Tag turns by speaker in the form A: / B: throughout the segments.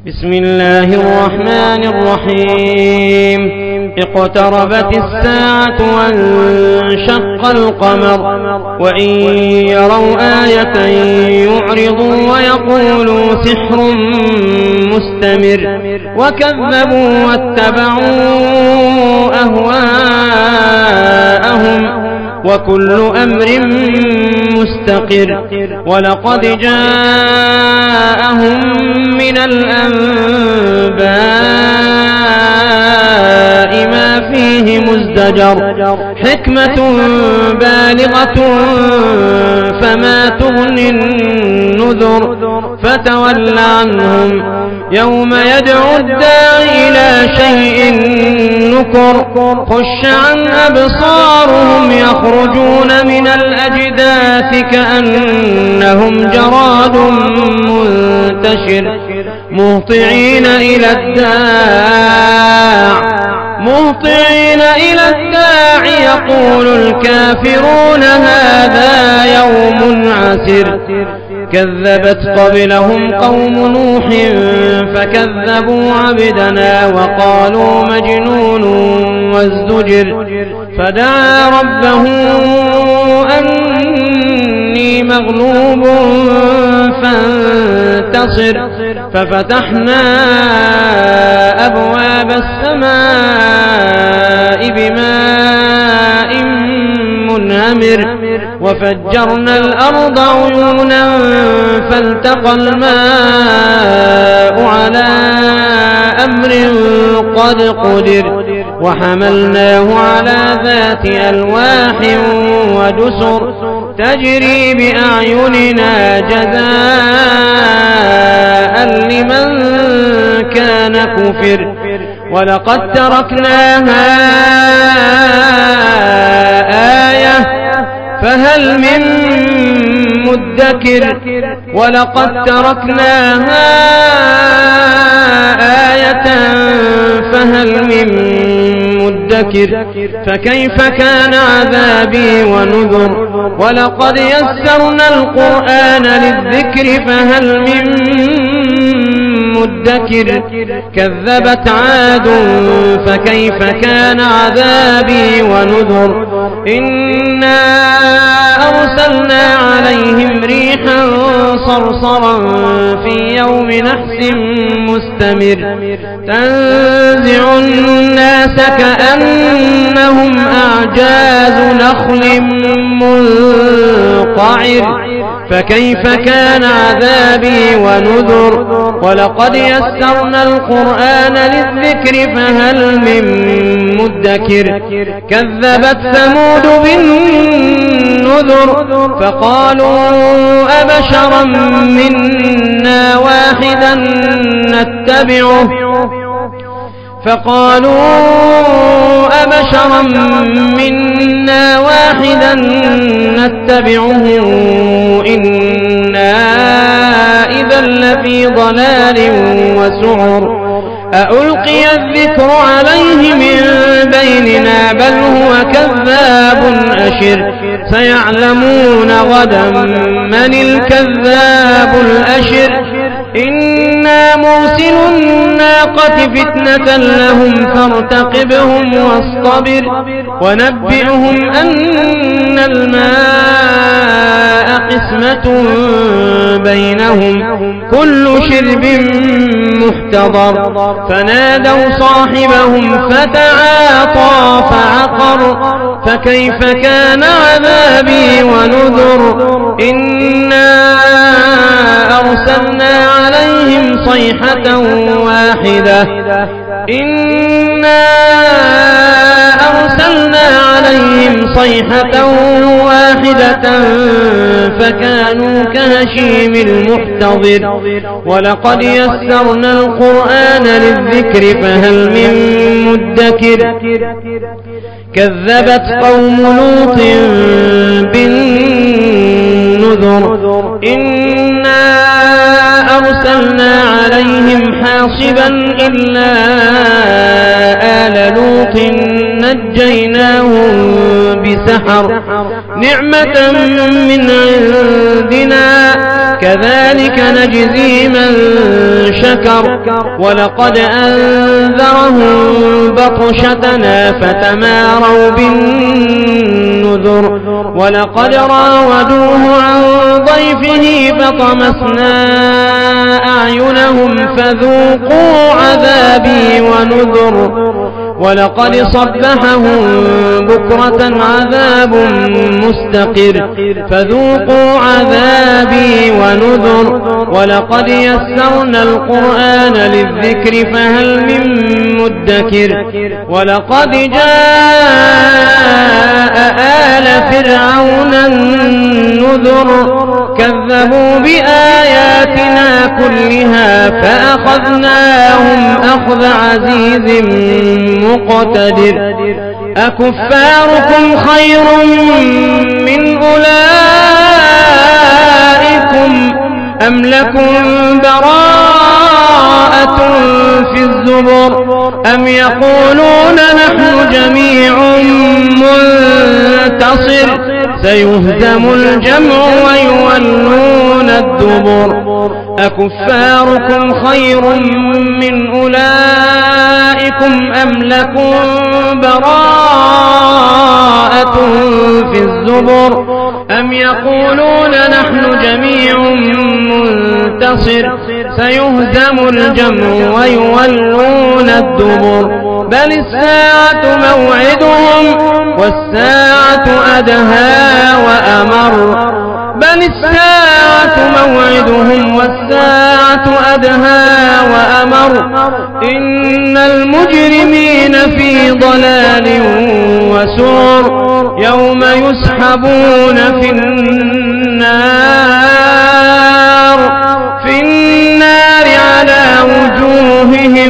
A: بسم الله الرحمن الرحيم اقتربت الساعة وانشق القمر وإن يروا آية يعرضوا ويقولوا سحر مستمر وكذبوا واتبعوا أهواءهم وكل أمر مستقر ولقد جاءهم من الأنباء ما فيه مزدجر حكمة بالغة فما تغني النذر فتول عنهم يوم يدعو الداعي إلى شيء نكر خش عن أبصارهم يخرجون من الأجداث كأنهم جراد منتشر مهطعين إلى الداع يقول الكافرون هذا يوم عسر كذبت قبلهم قوم نوح فكذبوا عبدنا وقالوا مجنون وازدجر فدعا ربه أني مغلوب فانتصر ففتحنا أبواب السماء بماء منهمر وفجرنا الأرض عيونا فالتقى الماء على أمر قد قدر وحملناه على ذات ألواح ودسر تجري بأعيننا جزاء لمن كان كفر ولقد تركناها آية فهل من مدكر ولقد تركناها آية فهل من مدكر فكيف كان عذابي ونذر ولقد يسرنا القرآن للذكر فهل من مدكر كذبت عاد فكيف كان عذابي ونذر إنا أرسلنا عليهم ريحا صرصرا في يوم نحس مستمر تنزع الناس كأنهم أعجاز نخل منقعر فكيف كان عذابي ونذر ولقد يسرنا القرآن للذكر فهل من مدكر كذبت ثمود بالنذر فقالوا أبشرا منا واحدا نتبعه إنا إذا لفي ضلال وسعر أألقي الذكر عليه من بيننا بل هو كذاب أشر سيعلمون غدا من الكذاب الأشر إنا مرسل الناقة فتنة لهم فارتقبهم واصطبر ونبئهم أن الماء قسمة بينهم كل شرب محتضر فنادوا صاحبهم فتعاطى فعقر فكيف كان عذابي ونذر إنا أرسلنا عليهم صيحة واحدة فكانوا كهشيم المحتضر ولقد يسرنا القرآن للذكر فهل من مدكر كذبت قوم لوط بالنذر إنا أرسلنا عليهم حاصبا إلا آل لوط نجيناهم بسحر نعمة من عندنا كذلك نجزي من شكر ولقد أنذرهم بطشتنا فتماروا بالنذر ولقد راودوه عن ضيفه فطمسنا أعينهم فذوقوا عذابي ونذر ولقد صبحهم بكرة عذاب مستقر فذوقوا عذابي ونذر ولقد يسرنا القرآن للذكر فهل من مدكر ولقد جاء آل فرعون النذر كذبوا بآياتنا كلها فأخذناهم أخذ عزيز مقتدر أكفاركم خير من أولئكم أم لكم براءة في الزبر أم يقولون نحن جميع منتصر سيهزم الجمع ويولون الدبر أكفاركم خير من أولئكم أم لكم براءة في الزبر أم يقولون نحن جميع منتصر سيهزم الجمع ويولون الدبر بل الساعة موعدهم والساعة أدهى وأمر بل الساعة موعدهم والساعة أدهى وأمر إن المجرمين في ضلال وسعر يوم يسحبون في النار على وجوههم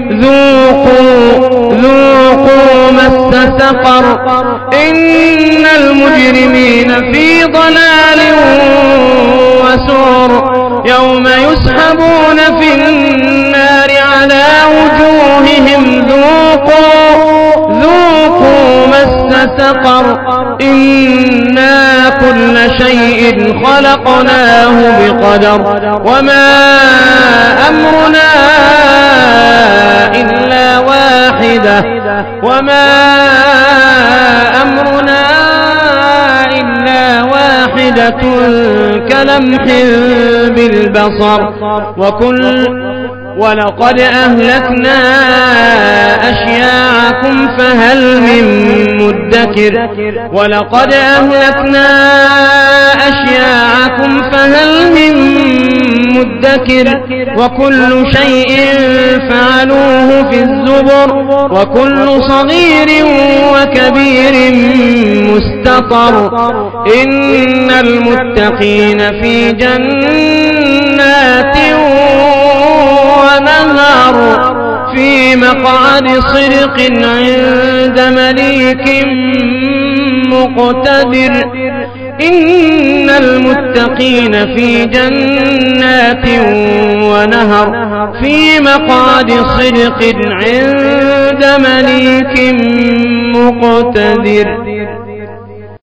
A: ذوقوا مس سقر إن المجرمين في ضلال وسعر يوم يسحبون في النار على وجوههم ذوقوا مس سقر إنا كل شيء خلقناه بقدر وما أمرنا إلا واحدة كلمح بالبصر ولقد أهلكنا أشياعكم فهل من مدكر ولقد أهلكنا أشياعكم فهل من مدكر وكل شيء فعلوه في الزبر وكل صغير وكبير مستطر إن المتقين في جنات ونهر في مقعد صدق عند مليك مقتدر إن المتقين في جنات ونهر في مقعد صدق عند مليك مقتدر